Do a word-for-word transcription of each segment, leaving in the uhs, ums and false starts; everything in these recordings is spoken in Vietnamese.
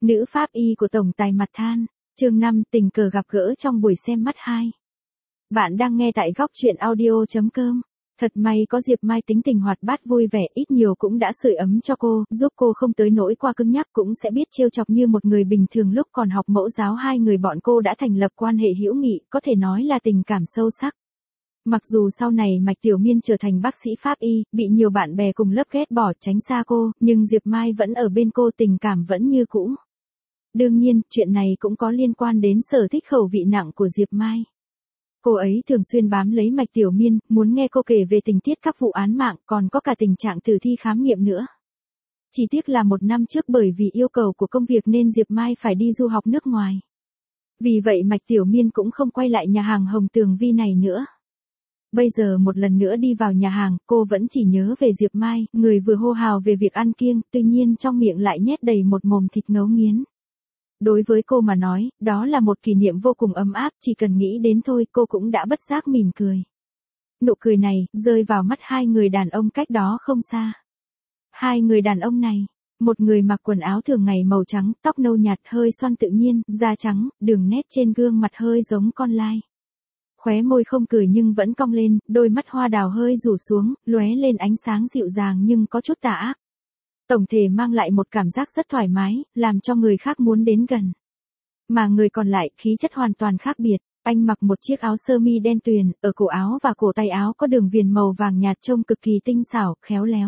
Nữ pháp y của tổng tài mặt than, chương năm tình cờ gặp gỡ trong buổi xem mắt hai. Bạn đang nghe tại góc truyện audio chấm com. Thật may có Diệp Mai tính tình hoạt bát vui vẻ, ít nhiều cũng đã sưởi ấm cho cô, giúp cô không tới nỗi qua cứng nhắc, cũng sẽ biết trêu chọc như một người bình thường. Lúc còn học mẫu giáo hai người bọn cô đã thành lập quan hệ hữu nghị, có thể nói là tình cảm sâu sắc. Mặc dù sau này Mạch Tiểu Miên trở thành bác sĩ pháp y, bị nhiều bạn bè cùng lớp ghét bỏ tránh xa cô, nhưng Diệp Mai vẫn ở bên cô, tình cảm vẫn như cũ. Đương nhiên, chuyện này cũng có liên quan đến sở thích khẩu vị nặng của Diệp Mai. Cô ấy thường xuyên bám lấy Mạch Tiểu Miên, muốn nghe cô kể về tình tiết các vụ án mạng, còn có cả tình trạng tử thi khám nghiệm nữa. Chỉ tiếc là một năm trước bởi vì yêu cầu của công việc nên Diệp Mai phải đi du học nước ngoài. Vì vậy Mạch Tiểu Miên cũng không quay lại nhà hàng Hồng Tường Vi này nữa. Bây giờ một lần nữa đi vào nhà hàng, cô vẫn chỉ nhớ về Diệp Mai, người vừa hô hào về việc ăn kiêng, tuy nhiên trong miệng lại nhét đầy một mồm thịt ngấu nghiến. Đối với cô mà nói, đó là một kỷ niệm vô cùng ấm áp, chỉ cần nghĩ đến thôi cô cũng đã bất giác mỉm cười. Nụ cười này, rơi vào mắt hai người đàn ông cách đó không xa. Hai người đàn ông này, một người mặc quần áo thường ngày màu trắng, tóc nâu nhạt hơi xoăn tự nhiên, da trắng, đường nét trên gương mặt hơi giống con lai. Khóe môi không cười nhưng vẫn cong lên, đôi mắt hoa đào hơi rủ xuống, lóe lên ánh sáng dịu dàng nhưng có chút tà ác. Tổng thể mang lại một cảm giác rất thoải mái, làm cho người khác muốn đến gần. Mà người còn lại, khí chất hoàn toàn khác biệt. Anh mặc một chiếc áo sơ mi đen tuyền, ở cổ áo và cổ tay áo có đường viền màu vàng nhạt trông cực kỳ tinh xảo, khéo léo.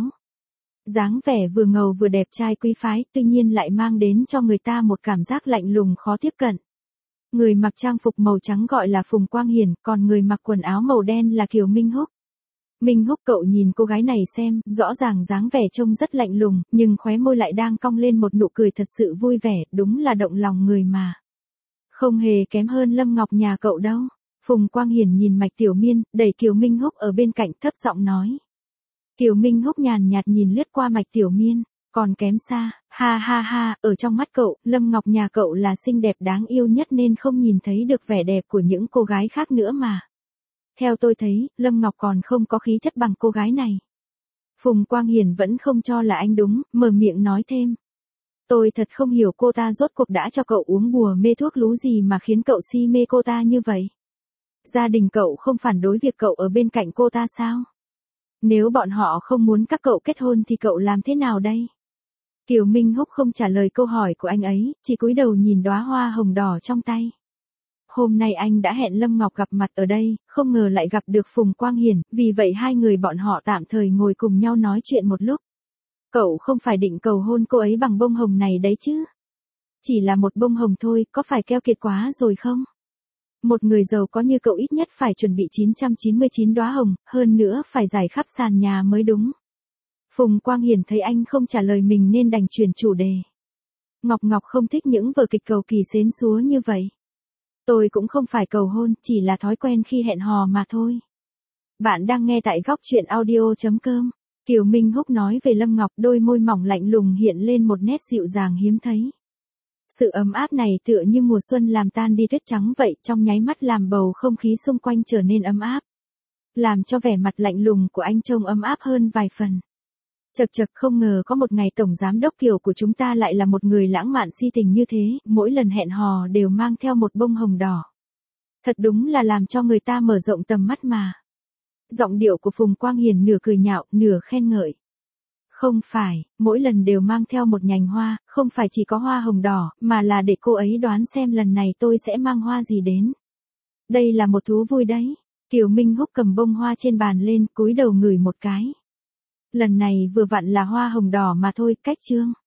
Dáng vẻ vừa ngầu vừa đẹp trai quý phái, tuy nhiên lại mang đến cho người ta một cảm giác lạnh lùng khó tiếp cận. Người mặc trang phục màu trắng gọi là Phùng Quang Hiển, còn người mặc quần áo màu đen là Kiều Minh Húc. Minh Húc cậu nhìn cô gái này xem, rõ ràng dáng vẻ trông rất lạnh lùng, nhưng khóe môi lại đang cong lên một nụ cười thật sự vui vẻ, đúng là động lòng người mà. Không hề kém hơn Lâm Ngọc nhà cậu đâu. Phùng Quang Hiển nhìn Mạch Tiểu Miên, đẩy Kiều Minh Húc ở bên cạnh thấp giọng nói. Kiều Minh Húc nhàn nhạt nhìn lướt qua Mạch Tiểu Miên, còn kém xa, ha ha ha, ở trong mắt cậu, Lâm Ngọc nhà cậu là xinh đẹp đáng yêu nhất nên không nhìn thấy được vẻ đẹp của những cô gái khác nữa mà. Theo tôi thấy, Lâm Ngọc còn không có khí chất bằng cô gái này. Phùng Quang Hiển vẫn không cho là anh đúng, mở miệng nói thêm. Tôi thật không hiểu cô ta rốt cuộc đã cho cậu uống bùa mê thuốc lú gì mà khiến cậu si mê cô ta như vậy. Gia đình cậu không phản đối việc cậu ở bên cạnh cô ta sao? Nếu bọn họ không muốn các cậu kết hôn thì cậu làm thế nào đây? Kiều Minh Húc không trả lời câu hỏi của anh ấy, chỉ cúi đầu nhìn đóa hoa hồng đỏ trong tay. Hôm nay anh đã hẹn Lâm Ngọc gặp mặt ở đây, không ngờ lại gặp được Phùng Quang Hiển, vì vậy hai người bọn họ tạm thời ngồi cùng nhau nói chuyện một lúc. Cậu không phải định cầu hôn cô ấy bằng bông hồng này đấy chứ? Chỉ là một bông hồng thôi, có phải keo kiệt quá rồi không? Một người giàu có như cậu ít nhất phải chuẩn bị chín trăm chín mươi chín đóa hồng, hơn nữa phải rải khắp sàn nhà mới đúng. Phùng Quang Hiển thấy anh không trả lời mình nên đành chuyển chủ đề. Ngọc Ngọc không thích những vở kịch cầu kỳ xến xúa như vậy. Tôi cũng không phải cầu hôn, chỉ là thói quen khi hẹn hò mà thôi. Bạn đang nghe tại góc truyện audio chấm com. Kiều Minh Húc nói về Lâm Ngọc, đôi môi mỏng lạnh lùng hiện lên một nét dịu dàng hiếm thấy. Sự ấm áp này tựa như mùa xuân làm tan đi tuyết trắng vậy, trong nháy mắt làm bầu không khí xung quanh trở nên ấm áp. Làm cho vẻ mặt lạnh lùng của anh trông ấm áp hơn vài phần. Chật chật, không ngờ có một ngày tổng giám đốc Kiều của chúng ta lại là một người lãng mạn si tình như thế, mỗi lần hẹn hò đều mang theo một bông hồng đỏ. Thật đúng là làm cho người ta mở rộng tầm mắt mà. Giọng điệu của Phùng Quang Hiển nửa cười nhạo, nửa khen ngợi. Không phải, mỗi lần đều mang theo một nhành hoa, không phải chỉ có hoa hồng đỏ, mà là để cô ấy đoán xem lần này tôi sẽ mang hoa gì đến. Đây là một thú vui đấy. Kiều Minh Húc cầm bông hoa trên bàn lên, cúi đầu ngửi một cái. Lần này vừa vặn là hoa hồng đỏ mà thôi, cách chương.